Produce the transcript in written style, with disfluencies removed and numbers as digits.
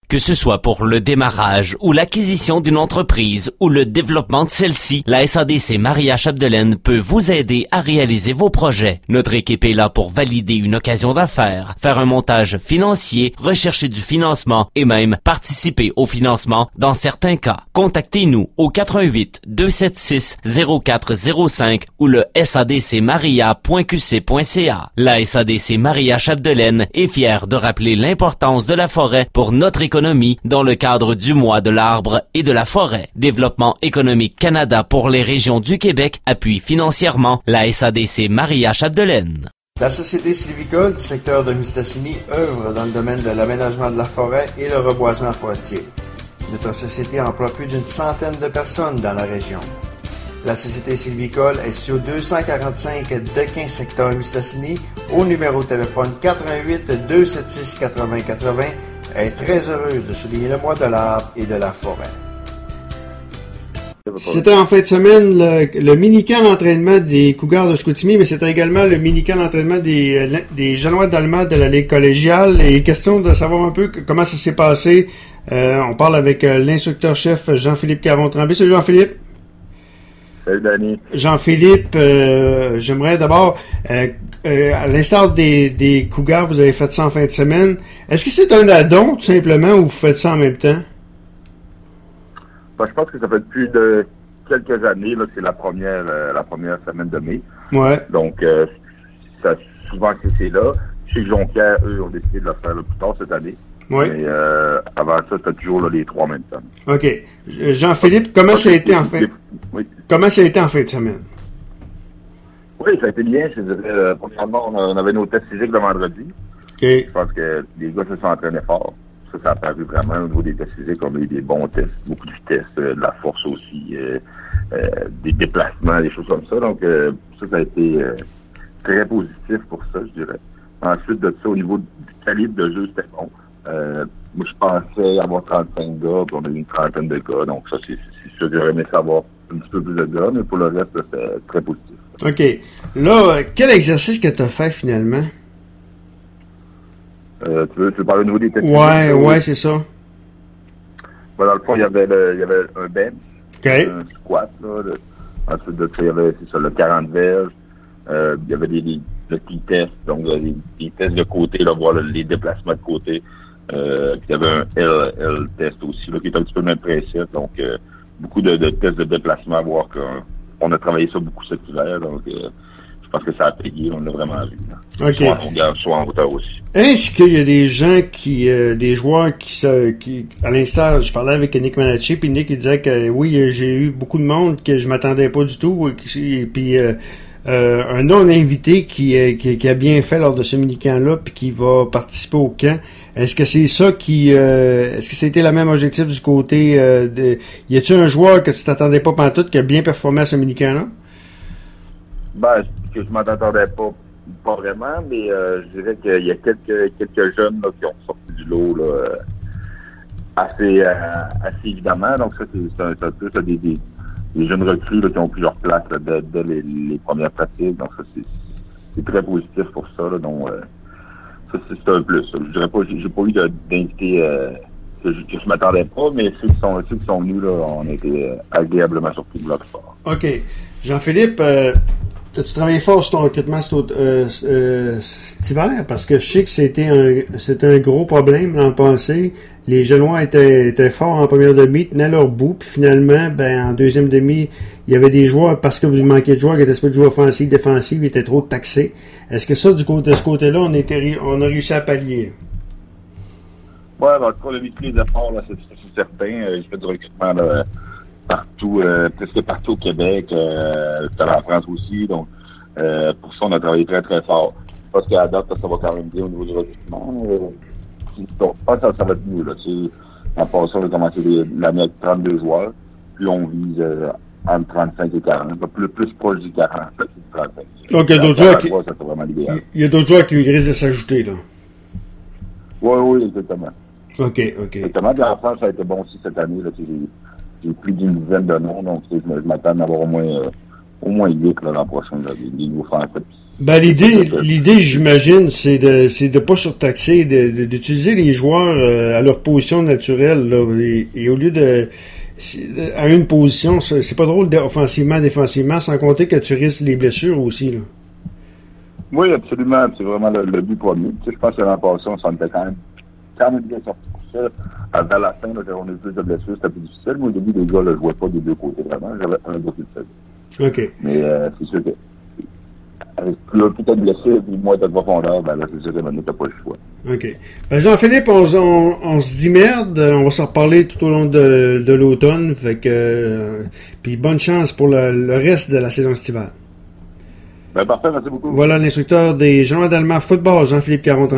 Que ce soit pour le démarrage ou l'acquisition d'une entreprise ou le développement de celle-ci, la SADC Maria-Chapdelaine peut vous aider à réaliser vos projets. Notre équipe est là pour valider une occasion d'affaires, faire un montage financier, rechercher du financement et même participer au financement dans certains cas. Contactez-nous au 88 276 0405 ou le sadcmaria.qc.ca. La SADC Maria-Chapdelaine est fière de rappeler l'importance de la forêt pour notre économie dans le cadre du mois de l'arbre et de la forêt. Développement économique Canada pour les régions du Québec appuie financièrement la SADC Maria-Chapdelaine. La Société sylvicole du secteur de Mistassini œuvre dans le domaine de l'aménagement de la forêt et le reboisement forestier. Notre société emploie plus d'une centaine de personnes dans la région. La Société sylvicole est située au 245 Dequin, secteur Mistassini, au numéro de téléphone 88 276 80 80. Elle est très heureuse de souligner le mois de l'arbre et de la forêt. C'était en fin de semaine le mini-camp d'entraînement des Cougars de Chicoutimi, mais c'était également le mini-camp d'entraînement des Génois d'Allemand de la Ligue collégiale. Et question de savoir un peu comment ça s'est passé. On parle avec l'instructeur-chef Jean-Philippe Caron-Tremblay. Salut Jean-Philippe. Salut Danny. Jean-Philippe, j'aimerais d'abord, à l'instar des Cougars, vous avez fait ça en fin de semaine. Est-ce que c'est un addon, tout simplement, ou vous faites ça en même temps? Ben, je pense que ça fait depuis de quelques années, là, c'est la première semaine de mai. Ouais. Donc, ça, souvent que c'est là. Je sais que Jonquière, eux, ont décidé de le faire plus tard cette année. Oui. Mais avant ça, c'était toujours là, les trois en même temps. OK. Jean-Philippe, comment ça a été en fin de semaine? Oui, ça a été bien. Je dirais, premièrement, on avait nos tests physiques le vendredi. OK. Je pense que les gars se sont entraînés fort. Ça a paru vraiment au niveau des tests physiques. On a eu des bons tests, beaucoup de vitesse, de la force aussi, des déplacements, des choses comme ça. Donc, ça a été très positif pour ça, je dirais. Ensuite de ça, au niveau du calibre de jeu, c'était bon. Moi, je pensais avoir 35 gars, puis on a eu une trentaine de gars. Donc, ça, c'est sûr que j'aurais aimé savoir un petit peu plus de gars, mais pour le reste, c'était très positif. OK. Là, quel exercice que tu as fait finalement? Tu veux parler au niveau des techniques? Ouais, c'est ça. Ben, dans le fond, il y avait un bench, okay. Un squat, là. Ensuite de ça, il y avait, c'est ça, le 40 verges. Il y avait le petit test, donc des tests de côté, là, voir les déplacements de côté. Puis il y avait un L test aussi, là, qui est un petit peu le même principe. Donc, beaucoup de tests de déplacement, voir qu'on a travaillé ça beaucoup cet hiver. Donc, je pense que ça a payé, on l'a vraiment vu. Là. Okay. Soit en longueur, soit en hauteur aussi. Est-ce qu'il y a des gens des joueurs qui, à l'instar, je parlais avec Nick Manacci, puis Nick il disait que oui, j'ai eu beaucoup de monde que je m'attendais pas du tout, et puis un non-invité qui a bien fait lors de ce mini-camp-là, puis qui va participer au camp. Est-ce que c'est ça est-ce que c'était le même objectif du côté y a-t-il un joueur que tu t'attendais pas pantoute qui a bien performé à ce mini-camp-là? Ben, que je m'attendais pas vraiment, mais je dirais qu'il y a quelques jeunes là, qui ont sorti du lot là, assez évidemment. Donc ça, c'est un peu ça, des jeunes recrues là, qui ont pris leur place là, dès les premières pratiques. Donc ça, c'est très positif pour ça. Là, donc ça, c'est un plus. Je dirais pas, j'ai pas eu d'invités que je m'attendais pas, mais ceux qui sont venus là, on a été agréablement surpris de leur sport. OK. Jean-Philippe, as-tu travaillé fort sur ton recrutement cet hiver? Parce que je sais que c'était un gros problème l'an passé. Les Génois étaient forts en première demi, tenaient leur bout, puis finalement, en deuxième demi, il y avait des joueurs, parce que vous manquiez de joueurs qui étaient pas de jouer offensif, défensif, ils étaient trop taxés. Est-ce que ça, de ce côté-là, on a réussi à pallier? Ouais, en tout cas, on a mis tous les efforts, là, c'est certain. J'ai fait du recrutement là, partout, presque partout au Québec, en France aussi. Donc, pour ça, on a travaillé très, très fort. Je pense qu'à date, ça va quand même bien au niveau du recrutement. Je pense que ça va être mieux. Là. En passant, on a commencé l'année avec 32 joueurs. Puis on vise entre 35 et 40. Plus proche du 40 que du 35. Donc, il y a d'autres joueurs qui risquent de s'ajouter, là. Oui, exactement. OK. Exactement. Puis en France, ça a été bon aussi cette année. Là, j'ai plus d'une dizaine de noms. Donc, je m'attends à avoir au moins 8 l'an prochain, là, des nouveaux Français. Ben, l'idée, j'imagine, c'est de pas surtaxer, d'utiliser les joueurs à leur position naturelle, là, et au lieu à une position, c'est pas drôle offensivement, défensivement, sans compter que tu risques les blessures aussi, là. Oui, absolument. C'est vraiment le but premier. Tu sais, je pense que l'an passé, on s'en était quand même bien sorti pour ça. Vers la fin, là, quand on a eu plus de blessures, c'était plus difficile. Moi, au début, les gars, là, je jouais pas des deux côtés, vraiment. J'avais un gars qui le faisait. OK. Mais c'est sûr que avec plus de blessures et moins de profondeur, ben là, c'est sûr que maintenant, t'as pas le choix. OK. Ben, Jean-Philippe, on se dit merde. On va s'en reparler tout au long de l'automne. Fait que puis bonne chance pour le reste de la saison estivale. Ben, parfait, merci beaucoup. Voilà l'instructeur des Jean-Adalma Football, Jean-Philippe Caron.